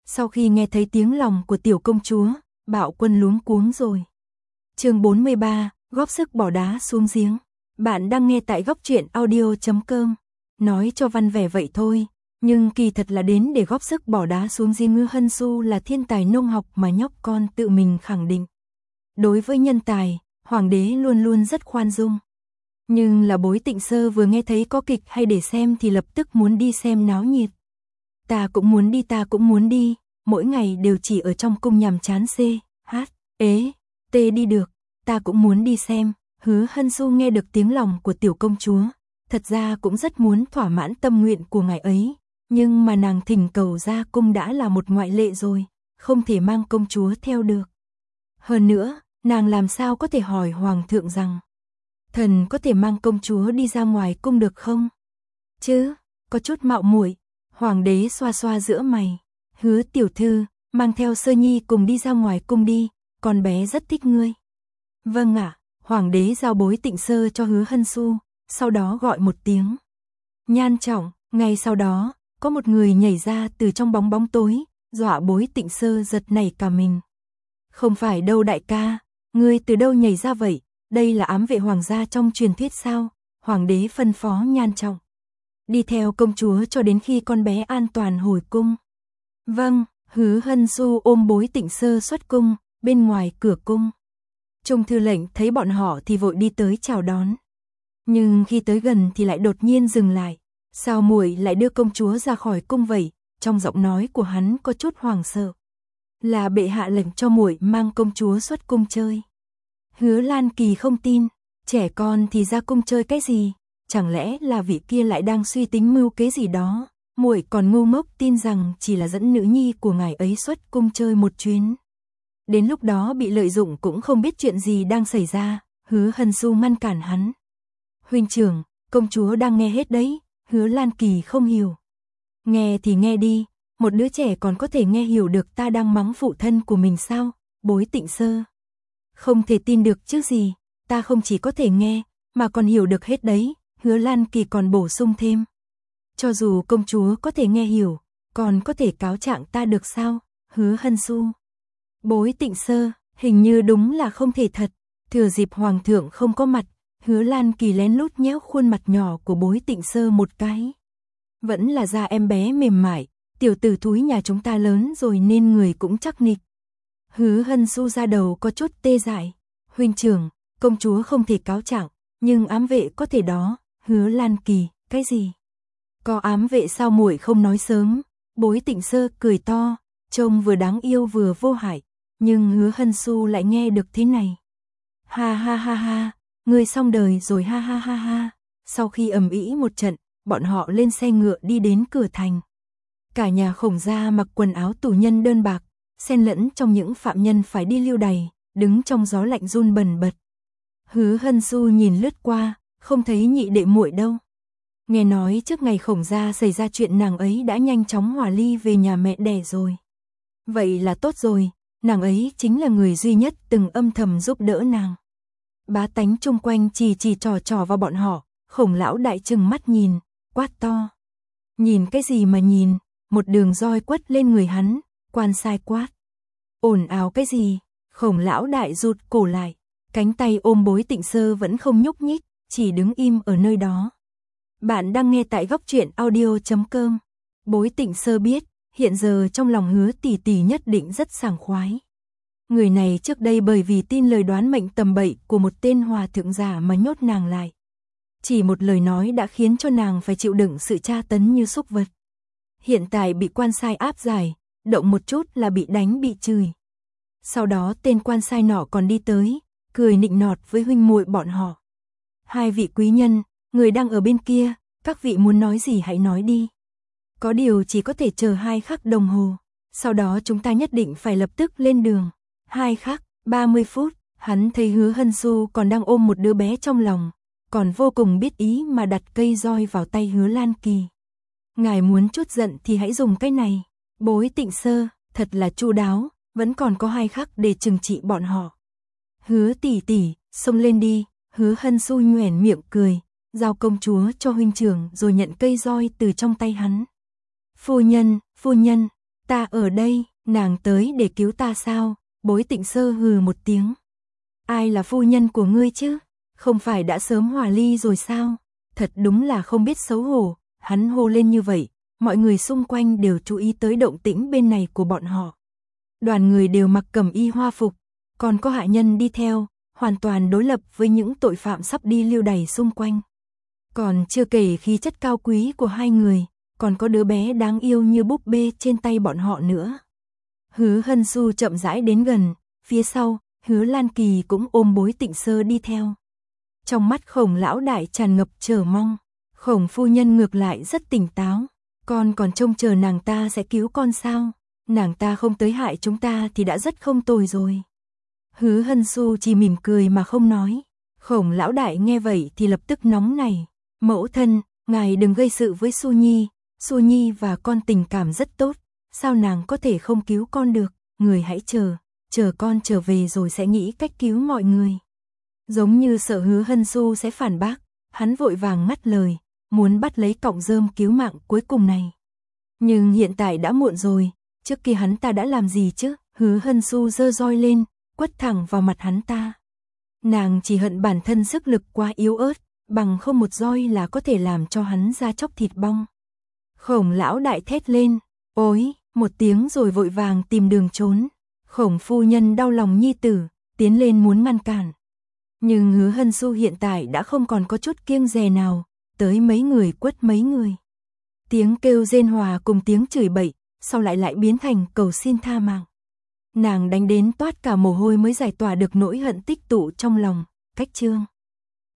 Sau khi nghe thấy tiếng lòng của tiểu công chúa, Bạo Quân luống cuống rồi. Chương 43, góp sức bỏ đá xuống giếng. Bạn đang nghe tại góc truyện audio.com. Nói cho văn vẻ vậy thôi, nhưng kỳ thật là đến để góp sức bỏ đá xuống giếng. Hứa Hân Du là thiên tài nông học mà nhóc con tự mình khẳng định. Đối với nhân tài, hoàng đế luôn luôn rất khoan dung. Nhưng là Bối Tịnh Sơ vừa nghe thấy có kịch hay để xem thì lập tức muốn đi xem náo nhiệt. Ta cũng muốn đi, mỗi ngày đều chỉ ở trong cung nhàm chán đi được, ta cũng muốn đi xem. Hứa Hân Du nghe được tiếng lòng của tiểu công chúa, thật ra cũng rất muốn thỏa mãn tâm nguyện của ngài ấy, nhưng mà nàng thỉnh cầu ra cung đã là một ngoại lệ rồi, không thể mang công chúa theo được. Hơn nữa, nàng làm sao có thể hỏi hoàng thượng rằng, thần có thể mang công chúa đi ra ngoài cung được không? Chứ, có chút mạo muội. Hoàng đế xoa xoa giữa mày, Hứa tiểu thư, mang theo Sơ Nhi cùng đi ra ngoài cung đi, con bé rất thích ngươi. Vâng ạ. Hoàng đế giao Bối Tịnh Sơ cho Hứa Hân Du, sau đó gọi một tiếng. Nhan Trọng, ngay sau đó, có một người nhảy ra từ trong bóng tối, dọa Bối Tịnh Sơ giật nảy cả mình. Không phải đâu đại ca, ngươi từ đâu nhảy ra vậy, đây là ám vệ hoàng gia trong truyền thuyết sao? Hoàng đế phân phó Nhan Trọng. Đi theo công chúa cho đến khi con bé an toàn hồi cung. Vâng, Hứa Hân Du ôm Bối Tịnh Sơ xuất cung, bên ngoài cửa cung. Trung thư lệnh thấy bọn họ thì vội đi tới chào đón. Nhưng khi tới gần thì lại đột nhiên dừng lại. Sao muội lại đưa công chúa ra khỏi cung vậy? Trong giọng nói của hắn có chút hoảng sợ. Là bệ hạ lệnh cho muội mang công chúa xuất cung chơi. Hứa Lan Kỳ không tin, trẻ con thì ra cung chơi cái gì? Chẳng lẽ là vị kia lại đang suy tính mưu kế gì đó? Muội còn ngu ngốc tin rằng chỉ là dẫn nữ nhi của ngài ấy xuất cung chơi một chuyến. Đến lúc đó bị lợi dụng cũng không biết chuyện gì đang xảy ra. Hứa Hân Du ngăn cản hắn. Huynh trưởng, công chúa đang nghe hết đấy. Hứa Lan Kỳ không hiểu. Nghe thì nghe đi, một đứa trẻ còn có thể nghe hiểu được ta đang mắng phụ thân của mình sao? Bối Tịnh Sơ. Không thể tin được chứ gì, ta không chỉ có thể nghe, mà còn hiểu được hết đấy. Hứa Lan Kỳ còn bổ sung thêm. Cho dù công chúa có thể nghe hiểu, còn có thể cáo trạng ta được sao? Hứa Hân Du. Bối Tịnh Sơ, hình như đúng là không thể thật. Thừa dịp hoàng thượng không có mặt, Hứa Lan Kỳ lén lút nhéo khuôn mặt nhỏ của Bối Tịnh Sơ một cái. Vẫn là da em bé mềm mại, tiểu tử thúi nhà chúng ta lớn rồi nên người cũng chắc nịch. Hứa Hân Du ra đầu có chút tê dại. Huynh trưởng, công chúa không thể cáo trạng, nhưng ám vệ có thể đó. Hứa Lan Kỳ, cái gì? Có ám vệ sao muội không nói sớm? Bối Tịnh Sơ cười to, trông vừa đáng yêu vừa vô hại, nhưng Hứa Hân Du lại nghe được thế này. Ha ha ha ha, ngươi xong đời rồi ha ha ha ha. Sau khi ầm ĩ một trận, bọn họ lên xe ngựa đi đến cửa thành. Cả nhà Khổng gia mặc quần áo tù nhân đơn bạc, xen lẫn trong những phạm nhân phải đi lưu đày, đứng trong gió lạnh run bần bật. Hứa Hân Du nhìn lướt qua, không thấy nhị đệ muội đâu. Nghe nói trước ngày Khổng gia xảy ra chuyện nàng ấy đã nhanh chóng hòa ly về nhà mẹ đẻ rồi. Vậy là tốt rồi, nàng ấy chính là người duy nhất từng âm thầm giúp đỡ nàng. Bá tánh chung quanh chỉ trò vào bọn họ, Khổng lão đại trừng mắt nhìn, quát to. Nhìn cái gì mà nhìn, một đường roi quất lên người hắn, quan sai quát. Ồn ào cái gì? Khổng lão đại rụt cổ lại, cánh tay ôm Bối Tịnh Sơ vẫn không nhúc nhích, chỉ đứng im ở nơi đó. Bạn đang nghe tại góc truyện audio.com. Bối Tịnh Sơ biết, hiện giờ trong lòng Hứa tỷ tỷ nhất định rất sảng khoái. Người này trước đây bởi vì tin lời đoán mệnh tầm bậy của một tên hòa thượng giả mà nhốt nàng lại. Chỉ một lời nói đã khiến cho nàng phải chịu đựng sự tra tấn như súc vật. Hiện tại bị quan sai áp giải, động một chút là bị đánh bị chửi. Sau đó tên quan sai nọ còn đi tới, cười nịnh nọt với huynh muội bọn họ. Hai vị quý nhân, người đang ở bên kia, các vị muốn nói gì hãy nói đi. Có điều chỉ có thể chờ 2 khắc đồng hồ, sau đó chúng ta nhất định phải lập tức lên đường. 2 khắc, 30 phút, hắn thấy Hứa Hân Du còn đang ôm một đứa bé trong lòng, còn vô cùng biết ý mà đặt cây roi vào tay Hứa Lan Kỳ. Ngài muốn chút giận thì hãy dùng cái này. Bối Tịnh Sơ, thật là chu đáo, vẫn còn có 2 khắc để trừng trị bọn họ. Hứa tỷ tỷ, xông lên đi. Hứa Hân Du nhoẻn miệng cười, giao công chúa cho huynh trưởng rồi nhận cây roi từ trong tay hắn. Phu nhân, Ta ở đây, nàng tới để cứu ta sao? Bối Tịnh Sơ hừ một tiếng. Ai là phu nhân của ngươi chứ? Không phải đã sớm hòa ly rồi sao? Thật đúng là không biết xấu hổ. Hắn hô lên như vậy, mọi người xung quanh đều chú ý tới động tĩnh bên này của bọn họ. Đoàn người đều mặc cẩm y hoa phục, còn có hạ nhân đi theo, hoàn toàn đối lập với những tội phạm sắp đi lưu đày xung quanh. Còn chưa kể khí chất cao quý của hai người, còn có đứa bé đáng yêu như búp bê trên tay bọn họ nữa. Hứa Hân Xu chậm rãi đến gần, phía sau, Hứa Lan Kỳ cũng ôm Bối Tịnh Sơ đi theo. Trong mắt Khổng lão đại tràn ngập chờ mong, Khổng phu nhân ngược lại rất tỉnh táo. Con còn trông chờ nàng ta sẽ cứu con sao? Nàng ta không tới hại chúng ta thì đã rất không tồi rồi. Hứa Hân Xu chỉ mỉm cười mà không nói. Khổng lão đại nghe vậy thì lập tức nóng nảy. Mẫu thân, ngài đừng gây sự với Su Nhi và con tình cảm rất tốt. Sao nàng có thể không cứu con được? Người hãy chờ con trở về rồi sẽ nghĩ cách cứu mọi người. Giống như sợ Hứa Hân Xu sẽ phản bác, hắn vội vàng ngắt lời, muốn bắt lấy cọng rơm cứu mạng cuối cùng này. Nhưng hiện tại đã muộn rồi, trước kia hắn ta đã làm gì chứ? Hứa Hân Xu giơ roi lên, quất thẳng vào mặt hắn ta. Nàng chỉ hận bản thân sức lực quá yếu ớt, bằng không một roi là có thể làm cho hắn da chóc thịt bong. Khổng lão đại thét lên, ối, một tiếng rồi vội vàng tìm đường trốn. Khổng phu nhân đau lòng nhi tử, tiến lên muốn ngăn cản. Nhưng Hứa Hân Xu hiện tại đã không còn có chút kiêng dè nào, tới mấy người quất mấy người. Tiếng kêu rên hòa cùng tiếng chửi bậy, sau lại biến thành cầu xin tha mạng. Nàng đánh đến toát cả mồ hôi mới giải tỏa được nỗi hận tích tụ trong lòng. Cách chương